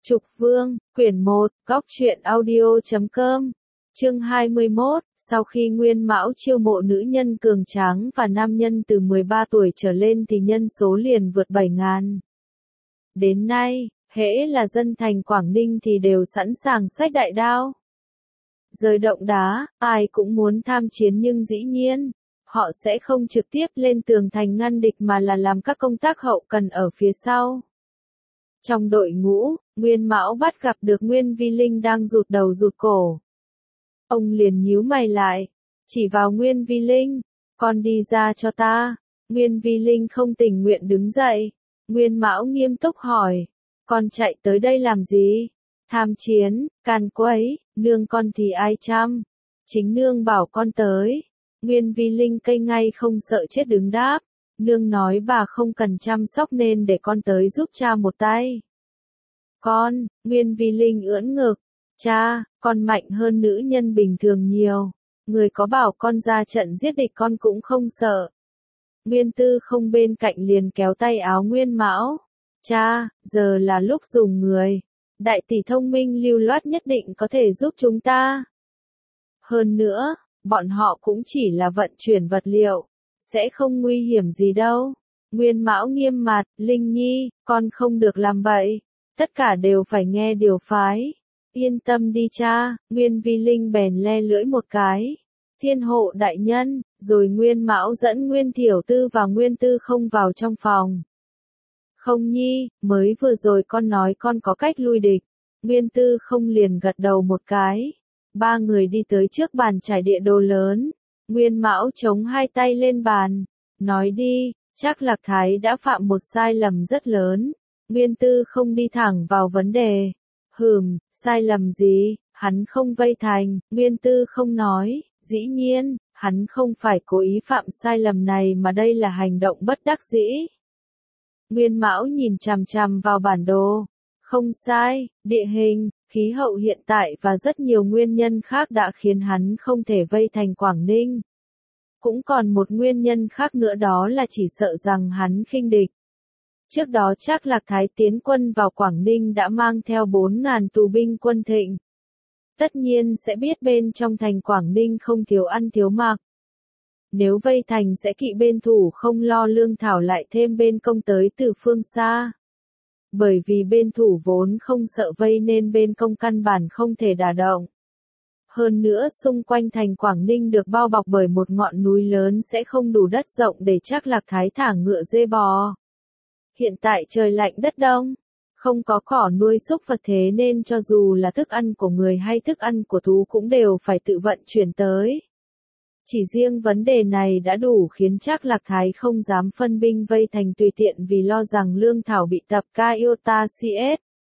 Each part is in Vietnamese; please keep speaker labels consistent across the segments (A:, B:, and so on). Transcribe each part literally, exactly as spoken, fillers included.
A: Trục Vương, quyển một, góc truyện audio chấm com. Chương hai mươi mốt, sau khi Nguyên Mão chiêu mộ nữ nhân cường tráng và nam nhân từ mười ba tuổi trở lên thì nhân số liền vượt bảy ngàn. Đến nay, hễ là dân thành Quảng Ninh thì đều sẵn sàng xách đại đao. Rời động đá, ai cũng muốn tham chiến nhưng dĩ nhiên, họ sẽ không trực tiếp lên tường thành ngăn địch mà là làm các công tác hậu cần ở phía sau. Trong đội ngũ, Nguyên Mão bắt gặp được Nguyên Vi Linh đang rụt đầu rụt cổ. Ông liền nhíu mày lại, chỉ vào Nguyên Vi Linh, con đi ra cho ta. Nguyên Vi Linh không tình nguyện đứng dậy. Nguyên Mão nghiêm túc hỏi, con chạy tới đây làm gì? Tham chiến, can quấy, nương con thì ai chăm? Chính nương bảo con tới. Nguyên Vi Linh cây ngay không sợ chết đứng đáp. Nương nói bà không cần chăm sóc nên để con tới giúp cha một tay. Con, Nguyên Vi Linh ưỡn ngực. Cha, con mạnh hơn nữ nhân bình thường nhiều. Người có bảo con ra trận giết địch con cũng không sợ. Nguyên Tư không bên cạnh liền kéo tay áo Nguyên Mão. Cha, giờ là lúc dùng người. Đại tỷ thông minh lưu loát nhất định có thể giúp chúng ta. Hơn nữa, bọn họ cũng chỉ là vận chuyển vật liệu. Sẽ không nguy hiểm gì đâu. Nguyên Mão nghiêm mặt, Linh Nhi, con không được làm bậy. Tất cả đều phải nghe điều phái. Yên tâm đi cha, Nguyên Vi Linh bèn le lưỡi một cái. Thiên hộ đại nhân, rồi Nguyên Mão dẫn Nguyên Thiểu Tư và Nguyên Tư không vào trong phòng. Không nhi, mới vừa rồi con nói con có cách lui địch. Nguyên Tư không liền gật đầu một cái. Ba người đi tới trước bàn trải địa đồ lớn. Nguyên Mão chống hai tay lên bàn. Nói đi, chắc Lạc Thái đã phạm một sai lầm rất lớn. Nguyên Tư không đi thẳng vào vấn đề. Hừm, sai lầm gì, hắn không vây thành. Nguyên Tư không nói. Dĩ nhiên, hắn không phải cố ý phạm sai lầm này mà đây là hành động bất đắc dĩ. Nguyên Mão nhìn chằm chằm vào bản đồ. Không sai, địa hình, khí hậu hiện tại và rất nhiều nguyên nhân khác đã khiến hắn không thể vây thành Quảng Ninh. Cũng còn một nguyên nhân khác nữa đó là chỉ sợ rằng hắn khinh địch. Trước đó chắc Lạc Thái tiến quân vào Quảng Ninh đã mang theo bốn ngàn tù binh quân Thịnh. Tất nhiên sẽ biết bên trong thành Quảng Ninh không thiếu ăn thiếu mặc. Nếu vây thành sẽ kỵ bên thủ không lo lương thảo lại thêm bên công tới từ phương xa. Bởi vì bên thủ vốn không sợ vây nên bên công căn bản không thể đả động. Hơn nữa xung quanh thành Quảng Ninh được bao bọc bởi một ngọn núi lớn sẽ không đủ đất rộng để chắc Lạc Thái thả ngựa dê bò. Hiện tại trời lạnh đất đông, không có cỏ nuôi súc vật thế nên cho dù là thức ăn của người hay thức ăn của thú cũng đều phải tự vận chuyển tới. Chỉ riêng vấn đề này đã đủ khiến chắc Lạc Thái không dám phân binh vây thành tùy tiện vì lo rằng lương thảo bị tập ca iota cs.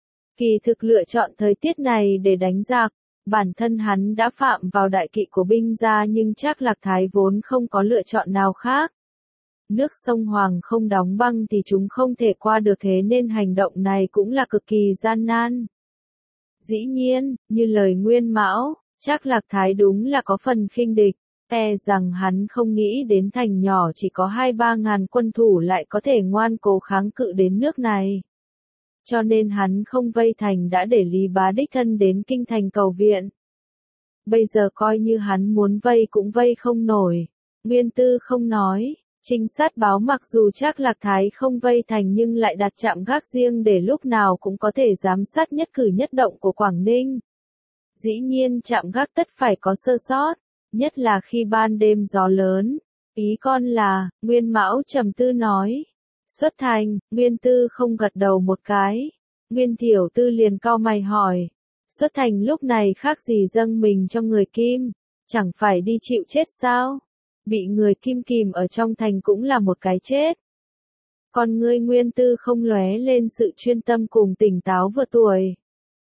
A: Kỳ thực lựa chọn thời tiết này để đánh giặc, bản thân hắn đã phạm vào đại kỵ của binh gia nhưng chắc Lạc Thái vốn không có lựa chọn nào khác. Nước sông Hoàng không đóng băng thì chúng không thể qua được thế nên hành động này cũng là cực kỳ gian nan. Dĩ nhiên, như lời Nguyên Mão, chắc Lạc Thái đúng là có phần khinh địch. E rằng hắn không nghĩ đến thành nhỏ chỉ có hai ba ngàn quân thủ lại có thể ngoan cố kháng cự đến nước này. Cho nên hắn không vây thành đã để Lý Bá đích thân đến kinh thành cầu viện. Bây giờ coi như hắn muốn vây cũng vây không nổi. Nguyên Tư không nói. Trinh sát báo mặc dù chắc Lạc Thái không vây thành nhưng lại đặt trạm gác riêng để lúc nào cũng có thể giám sát nhất cử nhất động của Quảng Ninh. Dĩ nhiên trạm gác tất phải có sơ sót. Nhất là khi ban đêm gió lớn. Ý con là, Nguyên Mão trầm tư nói. Xuất thành, Nguyên Tư không gật đầu một cái. Nguyên Thiểu Tư liền cau mày hỏi. Xuất thành lúc này khác gì dâng mình cho người Kim, chẳng phải đi chịu chết sao? Bị người Kim kìm ở trong thành cũng là một cái chết. Còn ngươi Nguyên Tư không lóe lên sự chuyên tâm cùng tỉnh táo vượt tuổi.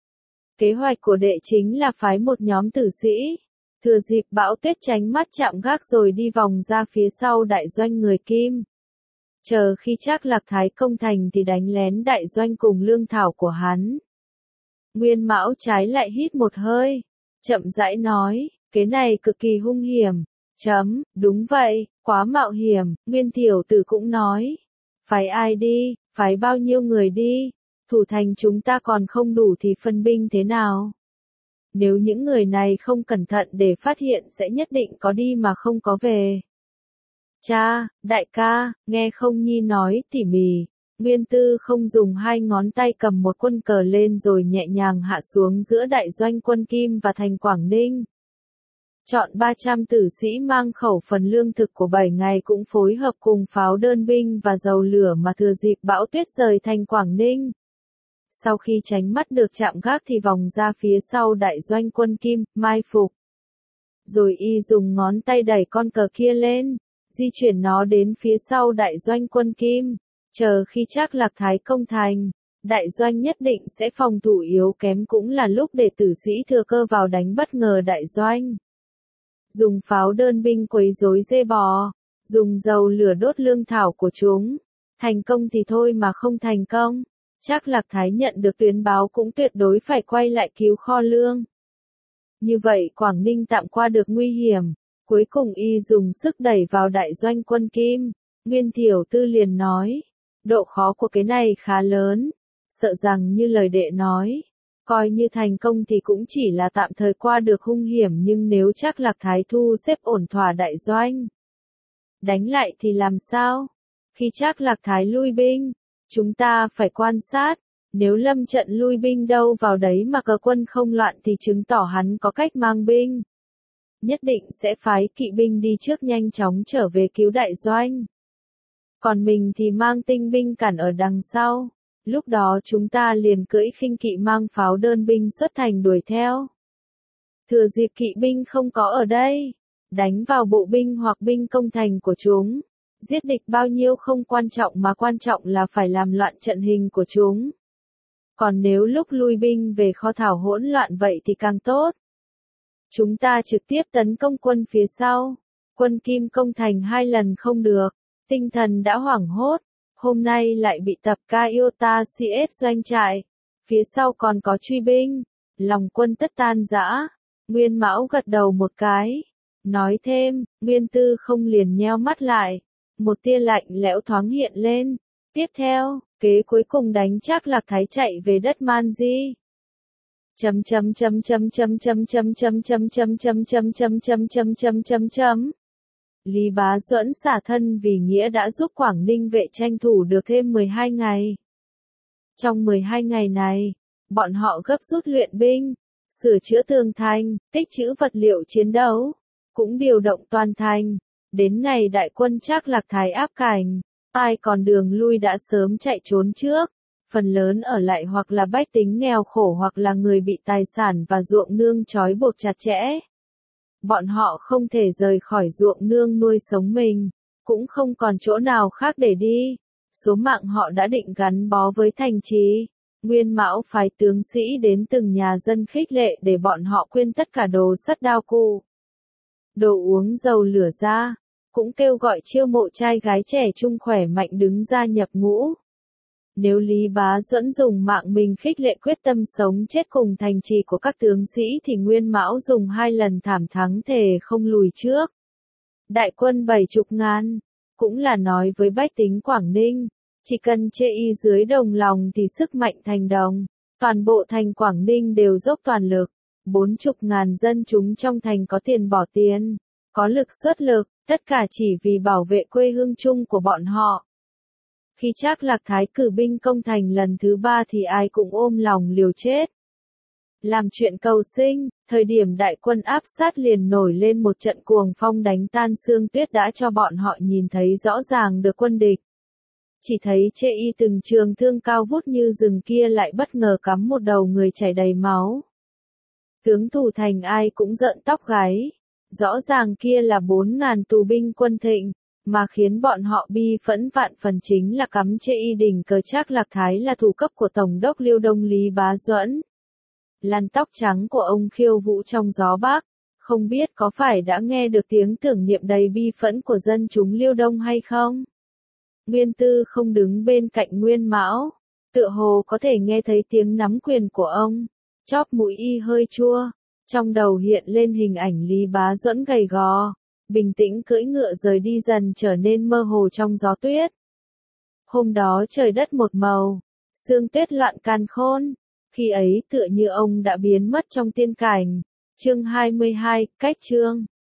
A: Kế hoạch của đệ chính là phái một nhóm tử sĩ. Thừa dịp bão tuyết tránh mắt chạm gác rồi đi vòng ra phía sau đại doanh người Kim. Chờ khi chắc Lạc Thái công thành thì đánh lén đại doanh cùng lương thảo của hắn. Nguyên Mão trái lại hít một hơi. Chậm rãi nói, cái này cực kỳ hung hiểm. Chấm, đúng vậy, quá mạo hiểm. Nguyên Thiểu Tử cũng nói. Phái ai đi, phái bao nhiêu người đi. Thủ thành chúng ta còn không đủ thì phân binh thế nào? Nếu những người này không cẩn thận để phát hiện sẽ nhất định có đi mà không có về. Cha, đại ca, nghe không nhi nói tỉ mỉ. Nguyên Tư không dùng hai ngón tay cầm một quân cờ lên rồi nhẹ nhàng hạ xuống giữa đại doanh quân Kim và thành Quảng Ninh. Chọn ba trăm tử sĩ mang khẩu phần lương thực của bảy ngày cũng phối hợp cùng pháo đơn binh và dầu lửa mà thừa dịp bão tuyết rời thành Quảng Ninh. Sau khi tránh mắt được chạm gác thì vòng ra phía sau đại doanh quân Kim, mai phục. Rồi y dùng ngón tay đẩy con cờ kia lên, di chuyển nó đến phía sau đại doanh quân Kim, chờ khi Trác Lạc Thái công thành, đại doanh nhất định sẽ phòng thủ yếu kém cũng là lúc để tử sĩ thừa cơ vào đánh bất ngờ đại doanh. Dùng pháo đơn binh quấy rối dê bò, dùng dầu lửa đốt lương thảo của chúng. Thành công thì thôi mà không thành công, Trác Lạc Thái nhận được tuyến báo cũng tuyệt đối phải quay lại cứu kho lương. Như vậy Quảng Ninh tạm qua được nguy hiểm, cuối cùng y dùng sức đẩy vào đại doanh quân Kim. Nguyên Thiểu Tư liền nói, độ khó của cái này khá lớn, sợ rằng như lời đệ nói, coi như thành công thì cũng chỉ là tạm thời qua được hung hiểm, nhưng nếu Trác Lạc Thái thu xếp ổn thỏa đại doanh, đánh lại thì làm sao? Khi Trác Lạc Thái lui binh, chúng ta phải quan sát, nếu lâm trận lui binh đâu vào đấy mà cờ quân không loạn thì chứng tỏ hắn có cách mang binh. Nhất định sẽ phái kỵ binh đi trước nhanh chóng trở về cứu đại doanh. Còn mình thì mang tinh binh cản ở đằng sau. Lúc đó chúng ta liền cưỡi khinh kỵ mang pháo đơn binh xuất thành đuổi theo. Thừa dịp kỵ binh không có ở đây, đánh vào bộ binh hoặc binh công thành của chúng. Giết địch bao nhiêu không quan trọng mà quan trọng là phải làm loạn trận hình của chúng. Còn nếu lúc lui binh về kho thảo hỗn loạn vậy thì càng tốt. Chúng ta trực tiếp tấn công quân phía sau. Quân Kim công thành hai lần không được. Tinh thần đã hoảng hốt. Hôm nay lại bị tập Kaiota xê ét doanh trại. Phía sau còn có truy binh. Lòng quân tất tan rã. Nguyên Mão gật đầu một cái. Nói thêm, Nguyên Tư không liền nheo mắt lại. Một tia lạnh lẽo thoáng hiện lên. Tiếp theo, kế cuối cùng đánh Trác Lạc Thái chạy về đất Man Di. Chấm chấm chấm chấm chấm chấm chấm chấm chấm chấm chấm chấm chấm chấm chấm chấm chấm chấm. Lý Bá Duẫn xả thân vì nghĩa đã giúp Quảng Ninh vệ tranh thủ được thêm mười hai ngày. Trong mười hai ngày này, bọn họ gấp rút luyện binh, sửa chữa tường thành, tích trữ vật liệu chiến đấu, cũng điều động toàn thành. Đến ngày đại quân Trác Lạc Thái áp cảnh, ai còn đường lui đã sớm chạy trốn trước. Phần lớn ở lại hoặc là bách tính nghèo khổ hoặc là người bị tài sản và ruộng nương trói buộc chặt chẽ. Bọn họ không thể rời khỏi ruộng nương nuôi sống mình, cũng không còn chỗ nào khác để đi. Số mạng họ đã định gắn bó với thành trì. Nguyên Mão phái tướng sĩ đến từng nhà dân khích lệ để bọn họ quên tất cả đồ sắt đao cụ, đồ uống dầu lửa ra, cũng kêu gọi chiêu mộ trai gái trẻ trung khỏe mạnh đứng ra nhập ngũ. Nếu Lý Bá Duẫn dùng mạng mình khích lệ quyết tâm sống chết cùng thành trì của các tướng sĩ thì Nguyên Mão dùng hai lần thảm thắng thề không lùi trước. Đại quân bảy chục ngàn, cũng là nói với bách tính Quảng Ninh, chỉ cần chê y dưới đồng lòng thì sức mạnh thành đồng. Toàn bộ thành Quảng Ninh đều dốc toàn lực, bốn chục ngàn dân chúng trong thành có tiền bỏ tiền, có lực xuất lực, tất cả chỉ vì bảo vệ quê hương chung của bọn họ. Khi Trác Lạc Thái cử binh công thành lần thứ ba thì ai cũng ôm lòng liều chết. Làm chuyện cầu sinh, thời điểm đại quân áp sát liền nổi lên một trận cuồng phong đánh tan sương tuyết đã cho bọn họ nhìn thấy rõ ràng được quân địch. Chỉ thấy chê y từng trường thương cao vút như rừng kia lại bất ngờ cắm một đầu người chảy đầy máu. Tướng thủ thành ai cũng giận tóc gáy. Rõ ràng kia là bốn ngàn tù binh quân Thịnh. Mà khiến bọn họ bi phẫn vạn phần chính là cắm chê y đỉnh cờ Trác Lạc Thái là thủ cấp của Tổng đốc Liêu Đông Lý Bá Duẫn. Làn tóc trắng của ông khiêu vũ trong gió Bắc, không biết có phải đã nghe được tiếng tưởng niệm đầy bi phẫn của dân chúng Liêu Đông hay không? Nguyên Tư không đứng bên cạnh Nguyên Mão, tựa hồ có thể nghe thấy tiếng nắm quyền của ông, chóp mũi y hơi chua, trong đầu hiện lên hình ảnh Lý Bá Duẫn gầy gò, bình tĩnh cưỡi ngựa rời đi dần trở nên mơ hồ trong gió tuyết. Hôm đó trời đất một màu, Sương Tuyết loạn càn khôn. Khi ấy tựa như ông đã biến mất trong tiên cảnh. Chương hai mươi hai, cách chương.